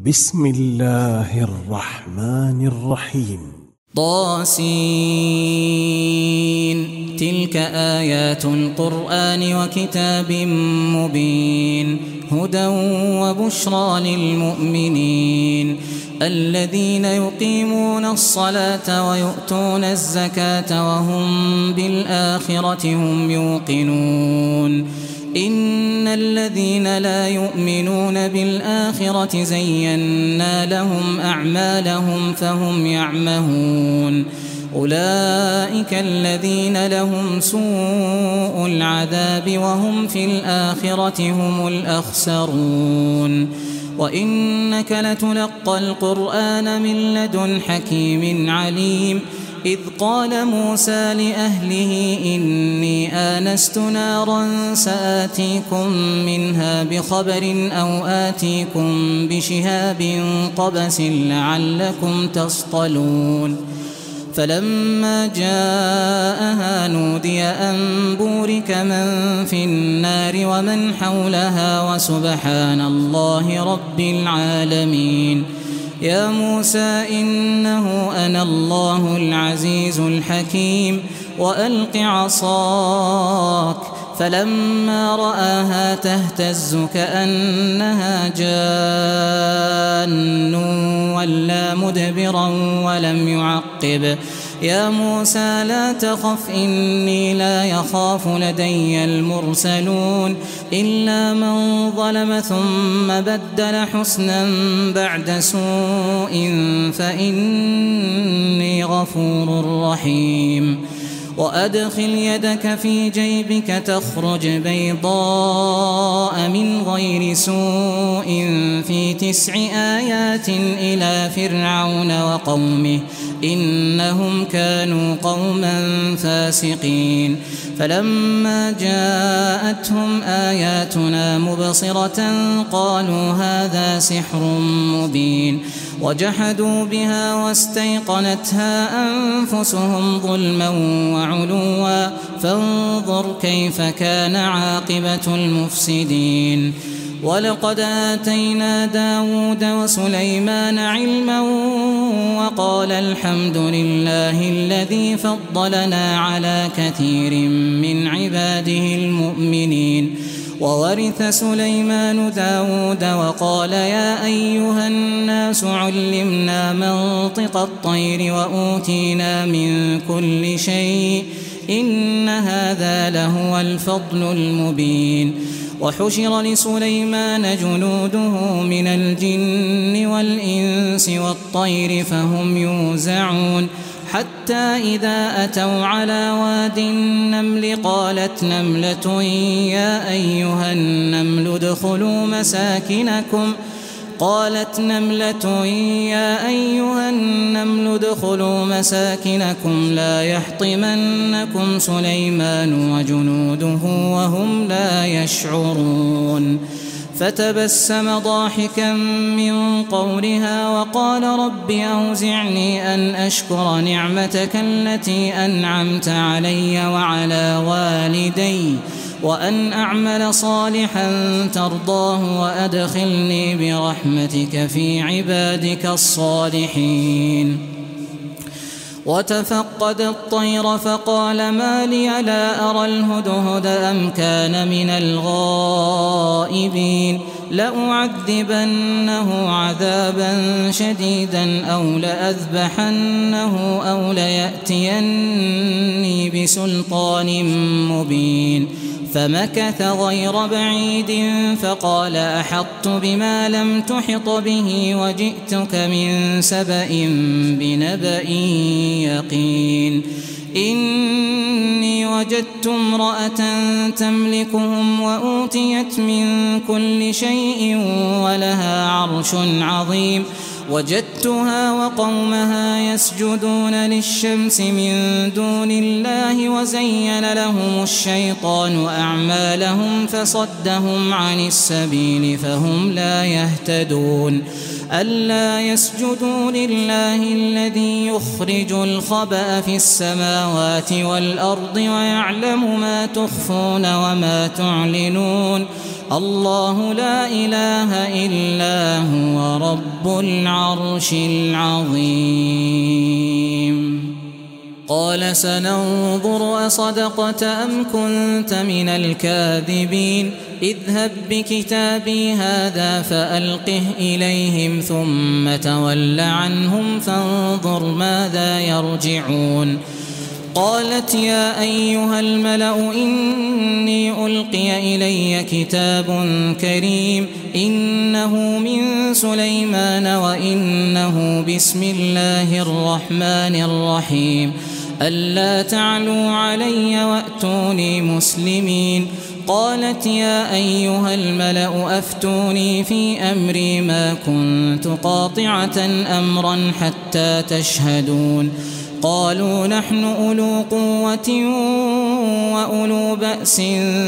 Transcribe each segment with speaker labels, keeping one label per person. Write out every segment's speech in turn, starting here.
Speaker 1: بسم الله الرحمن الرحيم.
Speaker 2: طاسين. تلك آيات القرآن وكتاب مبين هدى وبشرى للمؤمنين الذين يقيمون الصلاة ويؤتون الزكاة وهم بالآخرة هم يوقنون. إن الذين لا يؤمنون بالآخرة زينا لهم أعمالهم فهم يعمهون. أولئك الذين لهم سوء العذاب وهم في الآخرة هم الأخسرون. وإنك لتلقى القرآن من لدن حكيم عليم. إذ قال موسى لأهله إني آنست نارا سآتيكم منها بخبر أو آتيكم بشهاب قبس لعلكم تصطلون. فلما جاءها نودي أن بورك من في النار ومن حولها وسبحان الله رب العالمين. يا موسى إنه أنا الله العزيز الحكيم وألق عصاك. فلما رآها تهتز كأنها جان ولا مدبرا ولم يعقب. يا موسى لا تخف إني لا يخاف لدي المرسلون إلا من ظلم ثم بدل حسنا بعد سوء فإني غفور رحيم. وأدخل يدك في جيبك تخرج بيضاء من غير سوء في 9 آيات إلى فرعون وقومه إنهم كانوا قوما فاسقين. فلما جاءتهم آياتنا مبصرة قالوا هذا سحر مبين وجحدوا بها واستيقنتها أنفسهم ظلما وعلوا فانظر كيف كان عاقبة المفسدين. ولقد آتينا داود وسليمان علما وقال الحمد لله الذي فضلنا على كثير من عباده المؤمنين. وورث سليمان داود وقال يا أيها الناس علمنا منطق الطير وأوتينا من كل شيء إن هذا لهو الفضل المبين. وحشر لسليمان جنوده من الجن والإنس والطير فهم يوزعون حتى إذا أتوا على واد النمل قالت نملة يا أيها النمل ادخلوا مساكنكم لا يحطمنكم سليمان وجنوده وهم لا يشعرون. فتبسم ضاحكا من قولها وقال رب أوزعني أن أشكر نعمتك التي أنعمت علي وعلى والدي وأن أعمل صالحا ترضاه وأدخلني برحمتك في عبادك الصالحين. وتفقد الطير فقال ما لي لا أرى الهدهد أم كان من الغائبين لأعذبنه عذابا شديدا أو لأذبحنه أو ليأتيني بسلطان مبين. فمكث غير بعيد فقال أحطت بما لم تحط به وجئتك من سبأ بنبأ يقين. إني وجدت امرأة تملكهم وأوتيت من كل شيء ولها عرش عظيم. وجدتها وقومها يسجدون للشمس من دون الله وزين لهم الشيطان أعمالهم فصدهم عن السبيل فهم لا يهتدون. ألا يسجدوا لله الذي يخرج الخبأ في السماوات والأرض ويعلم ما تخفون وما تعلنون الله لا إله إلا هو رب العرش العظيم. قال سننظر أصدقت أم كنت من الكاذبين اذهب بكتابي هذا فألقه إليهم ثم تول عنهم فانظر ماذا يرجعون. قالت يا أيها الملأ إني ألقي إلي كتاب كريم إنه من سليمان وإنه بسم الله الرحمن الرحيم ألا تعلوا علي وأتوني مسلمين. قالت يا أيها الملأ أفتوني في أمري ما كنت قاطعة أمرا حتى تشهدون. قالوا نحن أولو قوة وأولو بأس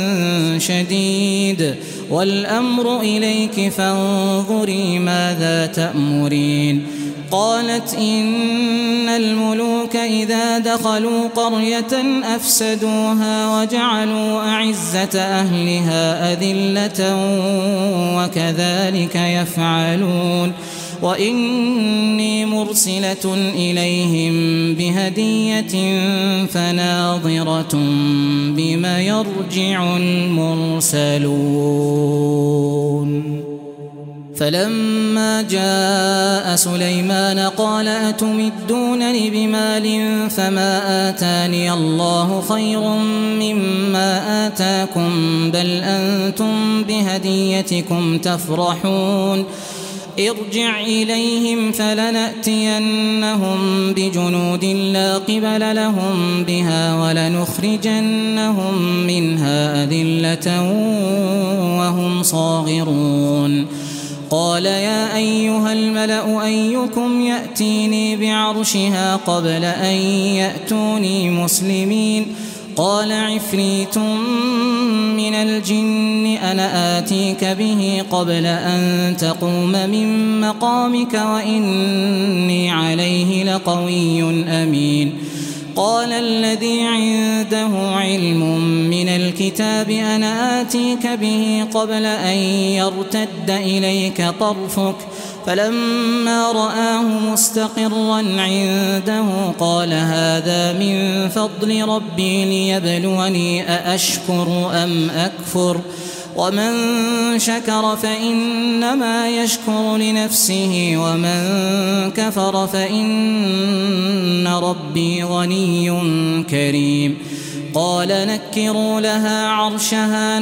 Speaker 2: شديد والأمر إليك فانظري ماذا تأمرين. قالت إن الملوك إذا دخلوا قرية أفسدوها وجعلوا أعزة أهلها أذلة وكذلك يفعلون وإني مرسلة إليهم بهدية فناظرة بما يرجع المرسلون. فلما جاء سليمان قال أتمدونني بمال فما آتاني الله خير مما آتاكم بل أنتم بهديتكم تفرحون. ارجع إليهم فلنأتينهم بجنود لا قبل لهم بها ولنخرجنهم منها أذلة وهم صاغرون. قال يا أيها الملأ أيكم يأتيني بعرشها قبل أن يأتوني مسلمين. قال عفريت من الجن أنا آتيك به قبل أن تقوم من مقامك وإني عليه لقوي أمين. قال الذي عنده علم من الكتاب أنا آتيك به قبل أن يرتد إليك طرفك فلما رآه مستقرا عنده قال هذا من فضل ربي ليبلوني أأشكر أم أكفر ومن شكر فإنما يشكر لنفسه ومن كفر فإن ربي غني كريم. قال نكروا لها عرشها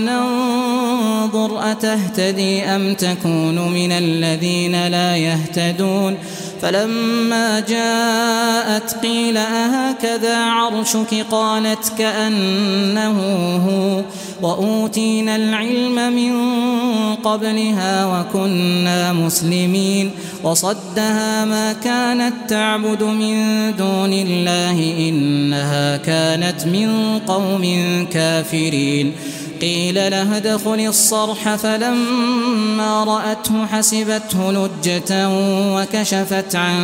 Speaker 2: ننظر أتهتدي أم تكون من الذين لا يهتدون. فلما جاءت قيل أهكذا عرشك قالت كأنه هو وأوتينا العلم من قبلها وكنا مسلمين. وصدها ما كانت تعبد من دون الله إنها كانت من قوم كافرين. قيل لها ادخل الصرح فلما رأته حسبته لجة وكشفت عن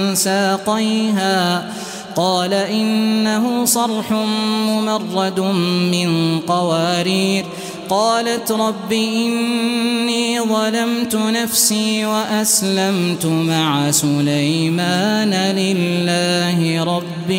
Speaker 2: ساقيها قال إنه صرح ممرد من قوارير. قالت رب إني ظلمت نفسي وأسلمت مع سليمان لله رب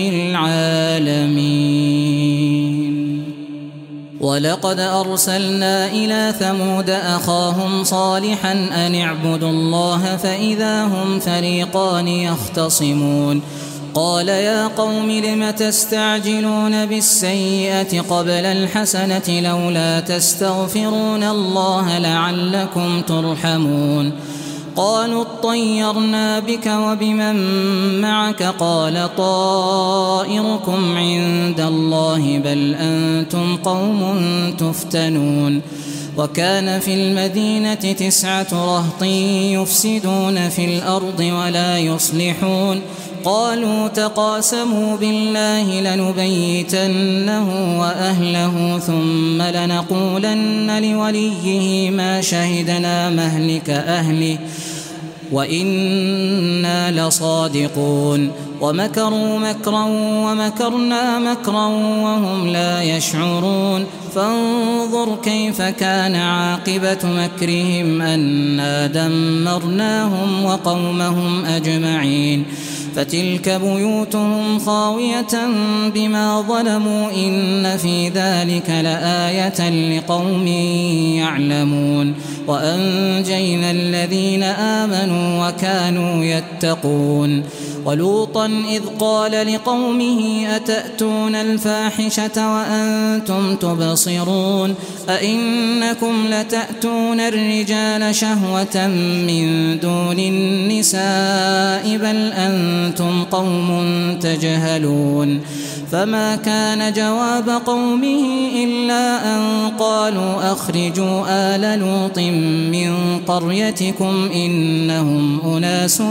Speaker 2: العالمين. ولقد أرسلنا إلى ثمود أخاهم صالحا أن اعبدوا الله فإذا هم فريقان يختصمون. قال يا قوم لم تستعجلون بالسيئة قبل الحسنة لولا تستغفرون الله لعلكم ترحمون. قالوا اطيرنا بك وبمن معك قال طائركم عند الله بل أنتم قوم تفتنون. وكان في المدينة 9 رهط يفسدون في الأرض ولا يصلحون. قالوا تقاسموا بالله لنبيتنه وأهله ثم لنقولن لوليه ما شهدنا مهلك أهله وإنا لصادقون ومكروا مكرا ومكرنا مكرا وهم لا يشعرون فانظر كيف كان عاقبة مكرهم أنا دمرناهم وقومهم أجمعين فتلك بيوتهم خاوية بما ظلموا إن في ذلك لآية لقوم يعلمون وأنجينا الذين آمنوا وكانوا يتقون ولوطا إذ قال لقومه أتأتون الفاحشة وأنتم تبصرون أئنكم لتأتون الرجال شهوة من دون النساء بل أنتم قوم تجهلون فما كان جواب قومه إلا أن قالوا أخرجوا آل لوط من قريتكم إنهم أناس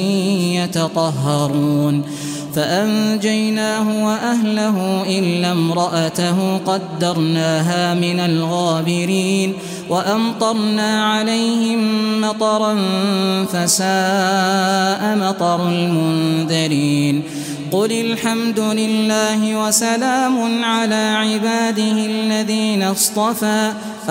Speaker 2: يتطهرون فأنجيناه وأهله إلا امرأته قدرناها من الغابرين وأمطرنا عليهم مطرا فساء مطر المنذرين قل الحمد لله وسلام على عباده الذين اصطفى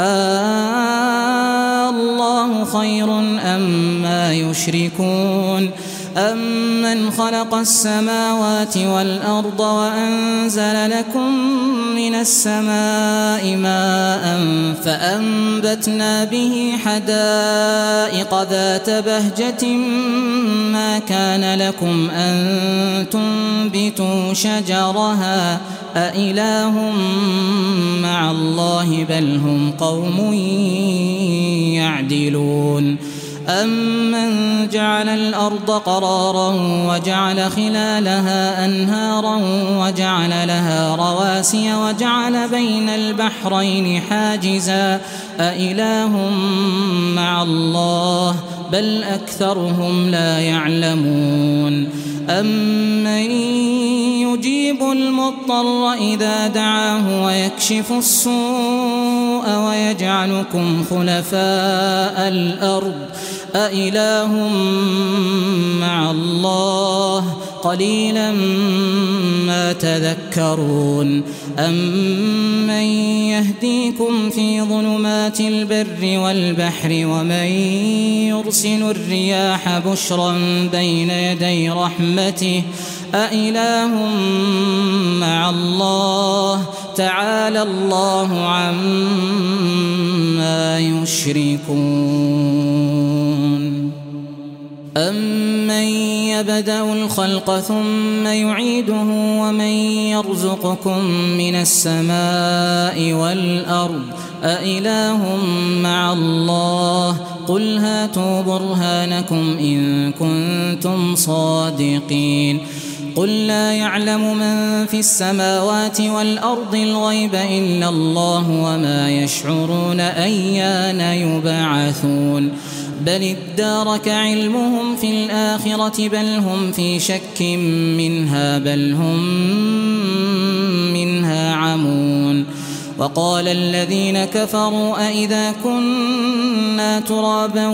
Speaker 2: الله خير أما يشركون أمن خلق السماوات والأرض وأنزل لكم من السماء ماء فأنبتنا به حدائق ذات بهجة ما كان لكم أن تنبتوا شجرها أإله مع الله بل هم قوم يعدلون أمن جعل الأرض قرارا وجعل خلالها أنهارا وجعل لها رواسي وجعل بين البحرين حاجزا أإله مع الله بل أكثرهم لا يعلمون أمن يجيب المضطر إذا دعاه ويكشف السوء ويجعلكم خلفاء الأرض أإله مع الله قليلا ما تذكرون أمن يهديكم في ظلمات البر والبحر ومن يرسل الرياح بشرا بين يدي رحمته أإله مع الله تعالى الله عما يشركون أمن يبدأ الخلق ثم يعيده ومن يرزقكم من السماء والأرض أإله مع الله قل هاتوا برهانكم إن كنتم صادقين قل لا يعلم من في السماوات والأرض الغيب إلا الله وما يشعرون أيان يبعثون بل ادارك علمهم في الآخرة بل هم في شك منها بل هم منها عمون وقال الذين كفروا أئذا كنا ترابا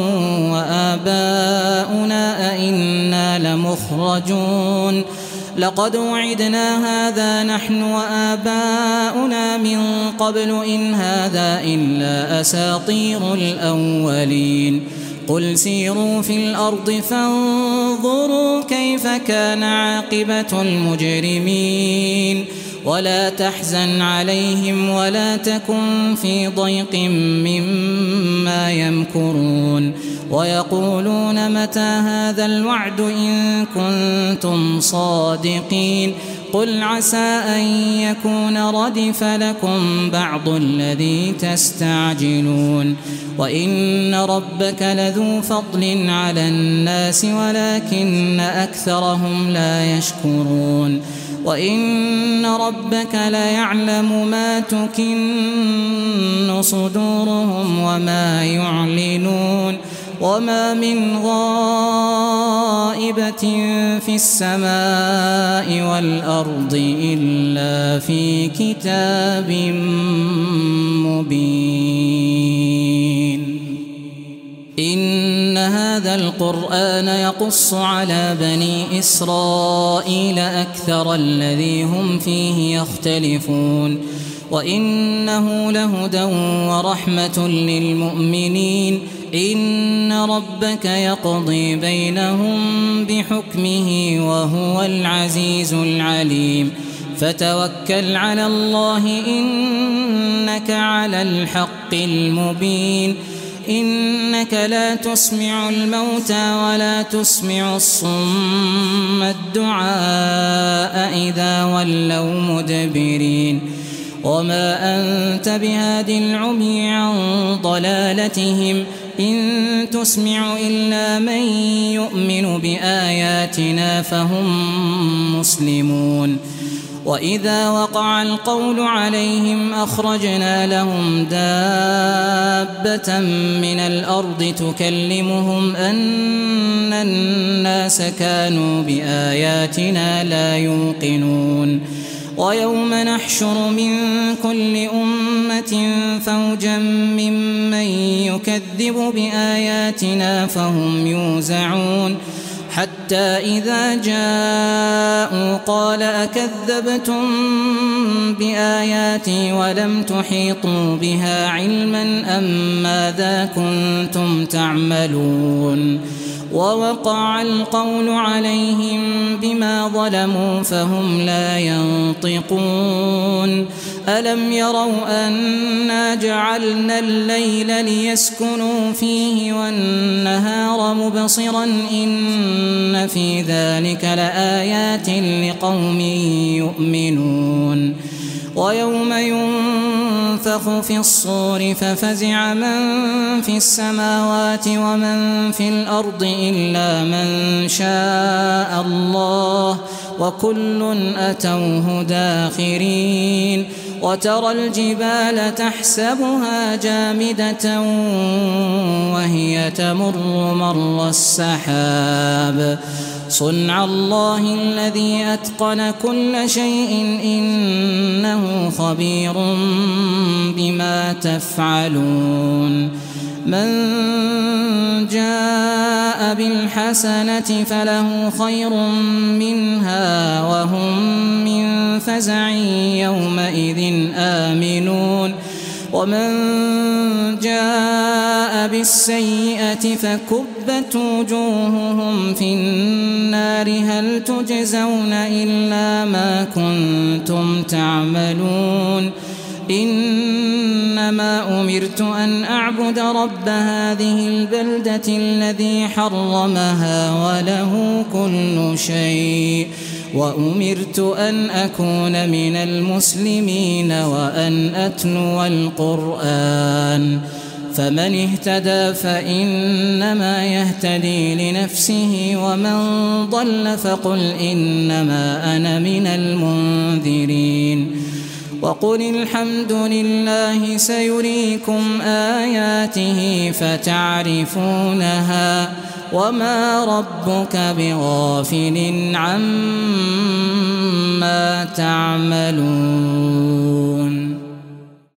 Speaker 2: وآباؤنا أئنا لمخرجون لقد وعدنا هذا نحن وآباؤنا من قبل إن هذا إلا أساطير الأولين قل سيروا في الأرض فانظروا كيف كان عاقبة المجرمين ولا تحزن عليهم ولا تكن في ضيق مما يمكرون ويقولون متى هذا الوعد إن كنتم صادقين قل عسى أن يكون ردف لكم بعض الذي تستعجلون وإن ربك لذو فضل على الناس ولكن أكثرهم لا يشكرون وإن ربك ليعلم ما تكن صدورهم وما يعلنون وما من غائبة في السماء والأرض إلا في كتاب مبين إن هذا هذا القرآن يقص على بني إسرائيل أكثر الذي هم فيه يختلفون وإنه لهدى ورحمة للمؤمنين إن ربك يقضي بينهم بحكمه وهو العزيز العليم فتوكل على الله إنك على الحق المبين إنك لا تسمع الموتى ولا تسمع الصم الدعاء إذا ولوا مدبرين وما أنت بهاد العمي عن ضلالتهم إن تسمع إلا من يؤمن بآياتنا فهم مسلمون وإذا وقع القول عليهم أخرجنا لهم دابة من الأرض تكلمهم أن الناس كانوا بآياتنا لا يوقنون ويوم نحشر من كل أمة فوجا ممن يكذب بآياتنا فهم يوزعون حتى إذا جاءوا قال أكذبتم بآياتي ولم تحيطوا بها علما أم ماذا كنتم تعملون ووقع القول عليهم بما ظلموا فهم لا ينطقون ألم يروا أنا جعلنا الليل ليسكنوا فيه والنهار مبصرا إن في ذلك لآيات لقوم يؤمنون ويوم ينفخ في الصور ففزع من في السماوات ومن في الأرض إلا من شاء الله وكل أتوه داخرين وترى الجبال تحسبها جامدة وهي تمر مر السحاب صنع الله الذي أتقن كل شيء إنه خبير بما تفعلون من جاء بالحسنة فله خير منها وهم من فزع يومئذ آمنون ومن جاء بالسيئة فكبت وجوههم في النار هل تجزون إلا ما كنتم تعملون إنما أمرت أن أعبد رب هذه البلدة الذي حرمها وله كل شيء وأمرت أن أكون من المسلمين وأن أتلو القرآن فمن اهتدى فإنما يهتدي لنفسه ومن ضل فقل إنما أنا من المنذرين وقل الحمد لله سيريكم آياته فتعرفونها وما ربك بغافل عما تعملون